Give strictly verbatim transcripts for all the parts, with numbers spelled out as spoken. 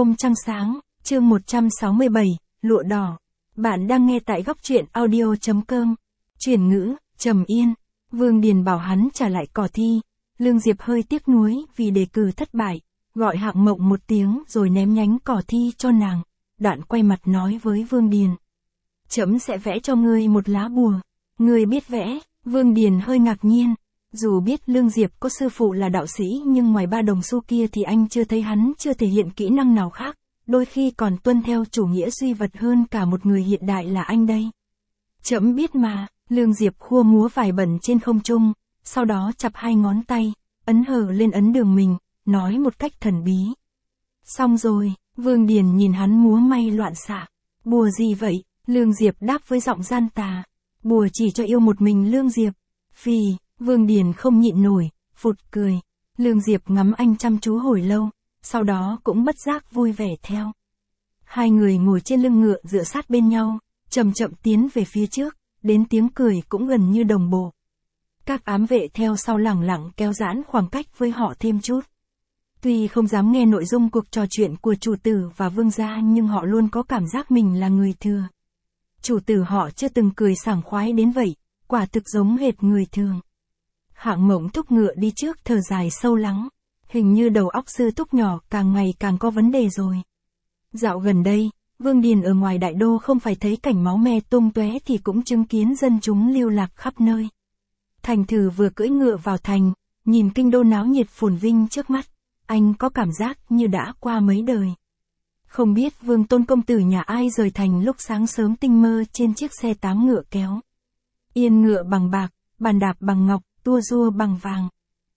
Hôm trăng sáng, chương một trăm sáu mươi bảy, lụa đỏ. Bạn đang nghe tại góc truyện audio.com. Chuyển ngữ, Trầm Yên. Vương Điền bảo hắn trả lại cỏ thi. Lương Diệp hơi tiếc nuối vì đề cử thất bại, gọi Hạng Mộng một tiếng rồi ném nhánh cỏ thi cho nàng. Đoạn quay mặt nói với Vương Điền. Trẫm sẽ vẽ cho ngươi một lá bùa. Ngươi biết vẽ? Vương Điền hơi ngạc nhiên. Dù biết Lương Diệp có sư phụ là đạo sĩ nhưng ngoài ba đồng xu kia thì anh chưa thấy hắn chưa thể hiện kỹ năng nào khác, đôi khi còn tuân theo chủ nghĩa duy vật hơn cả một người hiện đại là anh đây. Trẫm biết mà, Lương Diệp khua múa vải bẩn trên không trung, sau đó chập hai ngón tay, ấn hờ lên ấn đường mình, nói một cách thần bí. Xong rồi, Vương Điền nhìn hắn múa may loạn xạ. Bùa gì vậy? Lương Diệp đáp với giọng gian tà. Bùa chỉ cho yêu một mình Lương Diệp. Phì. Vương Điền không nhịn nổi, phụt cười. Lương Diệp ngắm anh chăm chú hồi lâu, sau đó cũng bất giác vui vẻ theo. Hai người ngồi trên lưng ngựa dựa sát bên nhau, chậm chậm tiến về phía trước, đến tiếng cười cũng gần như đồng bộ. Các ám vệ theo sau lẳng lặng kéo giãn khoảng cách với họ thêm chút. Tuy không dám nghe nội dung cuộc trò chuyện của chủ tử và vương gia nhưng họ luôn có cảm giác mình là người thừa. Chủ tử họ chưa từng cười sảng khoái đến vậy, quả thực giống hệt người thường. Hạng Mộng thúc ngựa đi trước thở dài sâu lắng. Hình như đầu óc sư thúc nhỏ càng ngày càng có vấn đề rồi. Dạo gần đây, Vương Điền ở ngoài đại đô không phải thấy cảnh máu me tung tóe thì cũng chứng kiến dân chúng lưu lạc khắp nơi. Thành thử vừa cưỡi ngựa vào thành, nhìn kinh đô náo nhiệt phồn vinh trước mắt, anh có cảm giác như đã qua mấy đời. Không biết Vương Tôn công tử nhà ai rời thành lúc sáng sớm tinh mơ trên chiếc xe tám ngựa kéo. Yên ngựa bằng bạc, bàn đạp bằng ngọc, tua rua bằng vàng.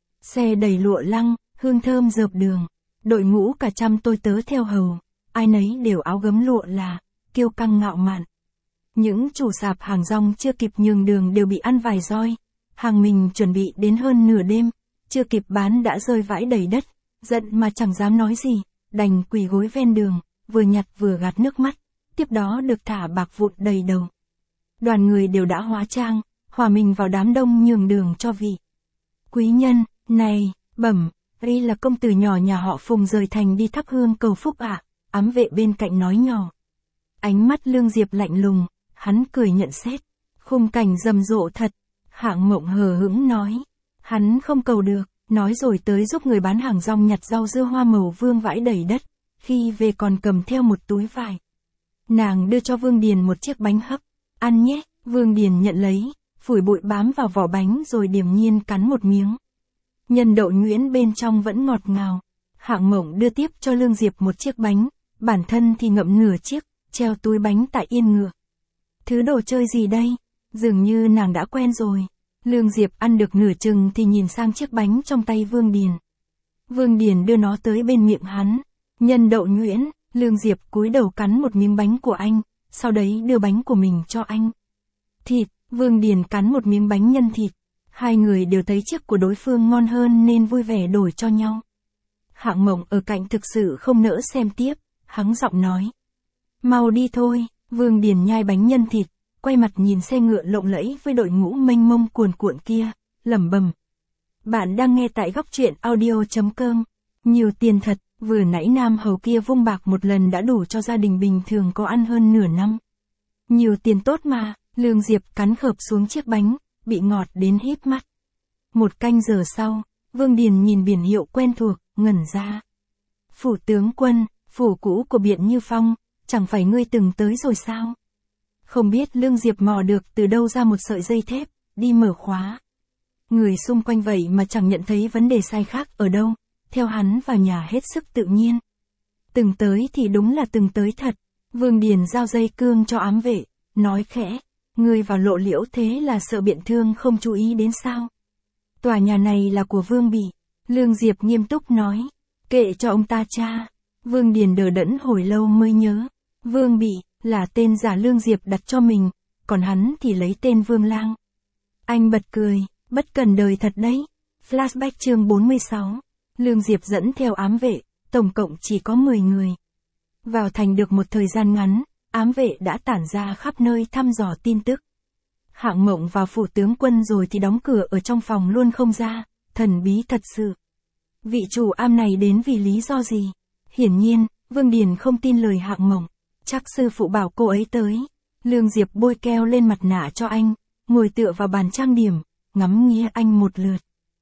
Xe đầy lụa lăng, hương thơm rợp đường, đội ngũ cả trăm tôi tớ theo hầu, ai nấy đều áo gấm lụa là, kiêu căng ngạo mạn. Những chủ sạp hàng rong chưa kịp nhường đường đều bị ăn vài roi, hàng mình chuẩn bị đến hơn nửa đêm, chưa kịp bán đã rơi vãi đầy đất, giận mà chẳng dám nói gì, đành quỳ gối ven đường, vừa nhặt vừa gạt nước mắt, tiếp đó được thả bạc vụn đầy đầu. Đoàn người đều đã hóa trang, hòa mình vào đám đông nhường đường cho vị quý nhân. Này, bẩm, đây là công tử nhỏ nhà họ Phùng rời thành đi thắp hương cầu phúc ạ. À? Ám vệ bên cạnh nói nhỏ. Ánh mắt Lương Diệp lạnh lùng, hắn cười nhận xét. Khung cảnh rầm rộ thật. Hạng Mộng hờ hững nói. Hắn không cầu được, nói rồi tới giúp người bán hàng rong nhặt rau dưa hoa màu vương vãi đầy đất, khi về còn cầm theo một túi vải. Nàng đưa cho Vương Điền một chiếc bánh hấp. Ăn nhé. Vương Điền nhận lấy, phủi bụi bám vào vỏ bánh rồi điềm nhiên cắn một miếng. Nhân đậu nhuyễn bên trong vẫn ngọt ngào. Hạng Mộng đưa tiếp cho Lương Diệp một chiếc bánh, bản thân thì ngậm nửa chiếc, treo túi bánh tại yên ngựa. Thứ đồ chơi gì đây? Dường như nàng đã quen rồi. Lương Diệp ăn được nửa chừng thì nhìn sang chiếc bánh trong tay Vương Điền. Vương Điền đưa nó tới bên miệng hắn. Nhân đậu nhuyễn. Lương Diệp cúi đầu cắn một miếng bánh của anh, sau đấy đưa bánh của mình cho anh. Thịt. Vương Điền cắn một miếng bánh nhân thịt. Hai người đều thấy chiếc của đối phương ngon hơn nên vui vẻ đổi cho nhau. Hạng Mộng ở cạnh thực sự không nỡ xem tiếp, hắng giọng nói. Mau đi thôi. Vương Điền nhai bánh nhân thịt, quay mặt nhìn xe ngựa lộng lẫy với đội ngũ mênh mông cuồn cuộn kia, lẩm bẩm. Bạn đang nghe tại góc truyện audio.com. Nhiều tiền thật, vừa nãy nam hầu kia vung bạc một lần đã đủ cho gia đình bình thường có ăn hơn nửa năm. Nhiều tiền tốt mà. Lương Diệp cắn khợp xuống chiếc bánh, bị ngọt đến híp mắt. Một canh giờ sau, Vương Điền nhìn biển hiệu quen thuộc, ngẩn ra. Phủ tướng quân, phủ cũ của Biện Như Phong, chẳng phải ngươi từng tới rồi sao? Không biết Lương Diệp mò được từ đâu ra một sợi dây thép, đi mở khóa. Người xung quanh vậy mà chẳng nhận thấy vấn đề sai khác ở đâu, theo hắn vào nhà hết sức tự nhiên. Từng tới thì đúng là từng tới thật. Vương Điền giao dây cương cho ám vệ, nói khẽ. Ngươi vào lộ liễu thế là sợ Biện Thương không chú ý đến sao? Tòa nhà này là của Vương Bị. Lương Diệp nghiêm túc nói. Kệ cho ông ta cha. Vương Điền đờ đẫn hồi lâu mới nhớ. Vương Bị là tên giả Lương Diệp đặt cho mình, còn hắn thì lấy tên Vương Lang. Anh bật cười, bất cần đời thật đấy. Flashback chương bốn mươi sáu. Lương Diệp dẫn theo ám vệ, tổng cộng chỉ có mười người. Vào thành được một thời gian ngắn, ám vệ đã tản ra khắp nơi thăm dò tin tức. Hạng Mộng vào phủ tướng quân rồi thì đóng cửa ở trong phòng luôn không ra, thần bí thật sự. Vị chủ am này đến vì lý do gì? Hiển nhiên, Vương Điền không tin lời Hạng Mộng. Chắc sư phụ bảo cô ấy tới. Lương Diệp bôi keo lên mặt nạ cho anh, ngồi tựa vào bàn trang điểm, ngắm nghía anh một lượt.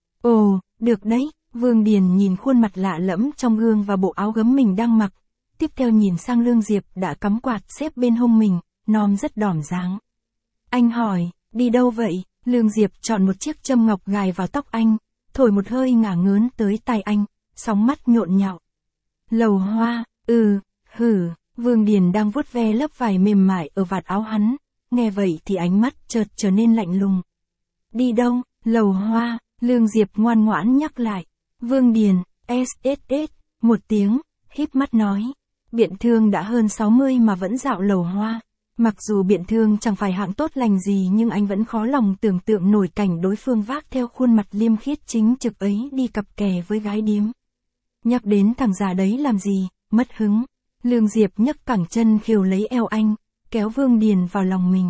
Ồ, được đấy. Vương Điền nhìn khuôn mặt lạ lẫm trong gương và bộ áo gấm mình đang mặc. Tiếp theo nhìn sang Lương Diệp đã cắm quạt xếp bên hông mình, non rất đỏm dáng. Anh hỏi, đi đâu vậy? Lương Diệp chọn một chiếc châm ngọc gài vào tóc anh, thổi một hơi ngả ngớn tới tai anh, sóng mắt nhộn nhạo. Lầu Hoa, ừ, hử. Vương Điền đang vuốt ve lớp vải mềm mại ở vạt áo hắn, nghe vậy thì ánh mắt chợt trở nên lạnh lùng. Đi đâu? Lầu Hoa. Lương Diệp ngoan ngoãn nhắc lại. Vương Điền, ét ét ét, một tiếng, híp mắt nói. Biện Thương đã hơn sáu mươi mà vẫn dạo Lầu Hoa. Mặc dù Biện Thương chẳng phải hạng tốt lành gì nhưng anh vẫn khó lòng tưởng tượng nổi cảnh đối phương vác theo khuôn mặt liêm khiết chính trực ấy đi cặp kè với gái điếm. Nhắc đến thằng già đấy làm gì, mất hứng. Lương Diệp nhấc cẳng chân khiêu lấy eo anh, kéo Vương Điền vào lòng mình.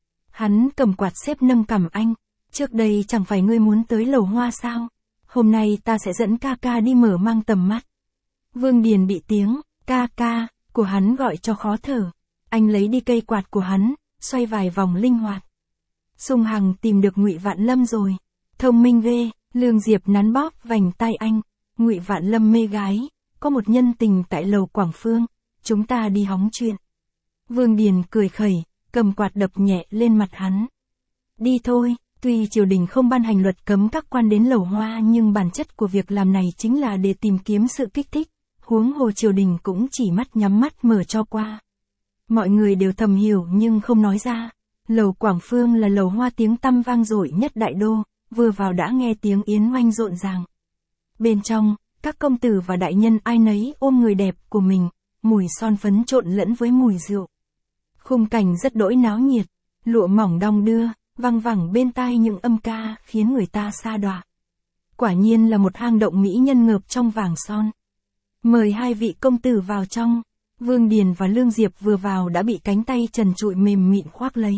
Hắn cầm quạt xếp nâng cằm anh. Trước đây chẳng phải ngươi muốn tới Lầu Hoa sao? Hôm nay ta sẽ dẫn ca ca đi mở mang tầm mắt. Vương Điền bị tiếng ca ca của hắn gọi cho khó thở. Anh lấy đi cây quạt của hắn, xoay vài vòng linh hoạt. Sung Hằng tìm được Ngụy Vạn Lâm rồi. Thông minh ghê. Lương Diệp nắn bóp vành tai anh. Ngụy Vạn Lâm mê gái, có một nhân tình tại lầu Quảng Phương, chúng ta đi hóng chuyện. Vương Điền cười khẩy, cầm quạt đập nhẹ lên mặt hắn. Đi thôi. Tuy triều đình không ban hành luật cấm các quan đến Lầu Hoa nhưng bản chất của việc làm này chính là để tìm kiếm sự kích thích, huống hồ triều đình cũng chỉ mắt nhắm mắt mở cho qua. Mọi người đều thầm hiểu nhưng không nói ra. Lầu Quảng Phương là lầu hoa tiếng tăm vang dội nhất đại đô, vừa vào đã nghe tiếng yến oanh rộn ràng. Bên trong, các công tử và đại nhân ai nấy ôm người đẹp của mình, mùi son phấn trộn lẫn với mùi rượu. Khung cảnh rất đỗi náo nhiệt, lụa mỏng đong đưa, văng vẳng bên tai những âm ca khiến người ta sa đọa. Quả nhiên là một hang động mỹ nhân ngợp trong vàng son. Mời hai vị công tử vào trong. Vương Điền và Lương Diệp vừa vào đã bị cánh tay trần trụi mềm mịn khoác lấy.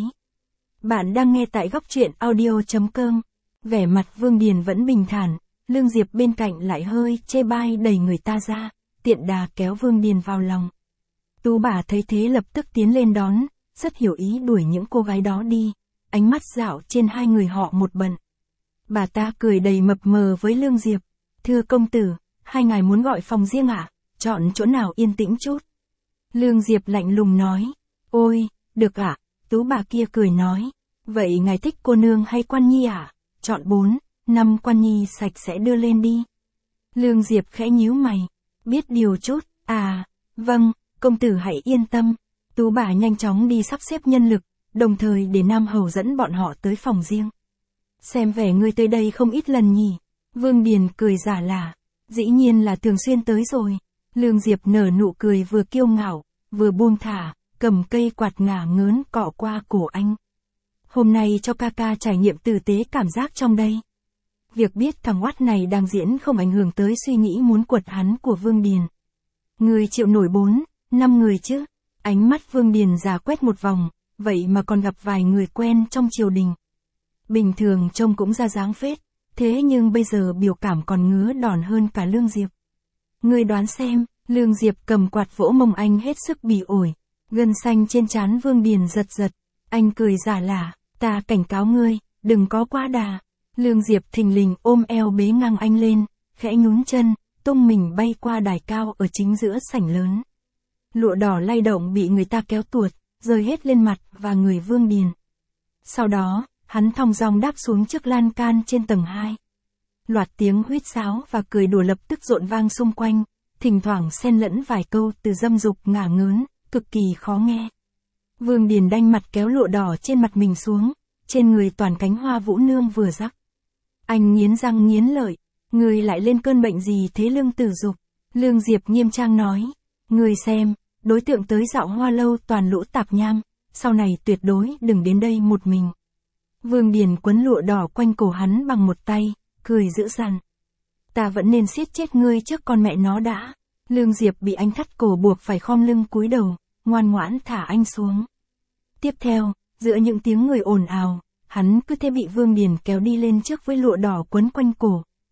Bạn đang nghe tại góc truyện audio chấm com. Vẻ mặt Vương Điền vẫn bình thản, Lương Diệp bên cạnh lại hơi chê bai đẩy người ta ra, tiện đà kéo Vương Điền vào lòng. Tú bà thấy thế lập tức tiến lên đón, rất hiểu ý đuổi những cô gái đó đi, ánh mắt dạo trên hai người họ một bận. Bà ta cười đầy mập mờ với Lương Diệp. Thưa công tử, hai ngài muốn gọi phòng riêng ạ? À? Chọn chỗ nào yên tĩnh chút. Lương Diệp lạnh lùng nói. Ôi, được ạ. À? Tú bà kia cười nói. Vậy ngài thích cô nương hay quan nhi ạ? À? Chọn bốn, năm quan nhi sạch sẽ đưa lên đi. Lương Diệp khẽ nhíu mày. Biết điều chút, à, vâng, công tử hãy yên tâm. Tú bà nhanh chóng đi sắp xếp nhân lực, đồng thời để Nam Hầu dẫn bọn họ tới phòng riêng. Xem vẻ ngươi tới đây không ít lần nhỉ. Vương Điền cười giả lả. Dĩ nhiên là thường xuyên tới rồi. Lương Diệp nở nụ cười vừa kiêu ngạo, vừa buông thả, cầm cây quạt ngả ngớn cọ qua cổ anh. Hôm nay cho ca ca trải nghiệm tử tế cảm giác trong đây. Việc biết thằng oát này đang diễn không ảnh hưởng tới suy nghĩ muốn quật hắn của Vương Điền. Người chịu nổi bốn, năm người chứ. Ánh mắt Vương Điền già quét một vòng, vậy mà còn gặp vài người quen trong triều đình. Bình thường trông cũng ra dáng phết, thế nhưng bây giờ biểu cảm còn ngứa đòn hơn cả Lương Diệp. Ngươi đoán xem. Lương Diệp cầm quạt vỗ mông anh hết sức bỉ ổi, gân xanh trên trán Vương Điền giật giật. Anh cười giả lả, ta cảnh cáo ngươi, đừng có quá đà. Lương Diệp thình lình ôm eo bế ngang anh lên, khẽ nhún chân, tung mình bay qua đài cao ở chính giữa sảnh lớn. Lụa đỏ lay động bị người ta kéo tuột, rơi hết lên mặt và người Vương Điền. Sau đó, hắn thong dong đáp xuống chiếc lan can trên tầng hai. Loạt tiếng huýt sáo và cười đùa lập tức rộn vang xung quanh, thỉnh thoảng xen lẫn vài câu từ dâm dục ngả ngớn, cực kỳ khó nghe. Vương Điền đanh mặt kéo lụa đỏ trên mặt mình xuống, trên người toàn cánh hoa vũ nương vừa rắc. Anh nghiến răng nghiến lợi, người lại lên cơn bệnh gì thế Lương Tử Dục? Lương Diệp nghiêm trang nói, người xem, đối tượng tới dạo hoa lâu toàn lũ tạp nham, sau này tuyệt đối đừng đến đây một mình. Vương Điền quấn lụa đỏ quanh cổ hắn bằng một tay, cười dữ dằn. Ta vẫn nên siết chết ngươi trước con mẹ nó đã. Lương Diệp bị anh thắt cổ buộc phải khom lưng cúi đầu, ngoan ngoãn thả anh xuống. Tiếp theo, giữa những tiếng người ồn ào, hắn cứ thế bị Vương Điền kéo đi lên trước với lụa đỏ quấn quanh cổ,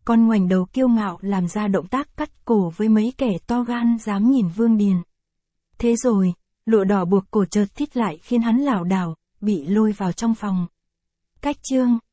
con ngoảnh đầu kiêu ngạo làm ra động tác cắt cổ với mấy kẻ to gan dám nhìn Vương Điền. Thế rồi, lụa đỏ buộc cổ chợt thít lại khiến hắn lảo đảo, bị lôi vào trong phòng. Cách chương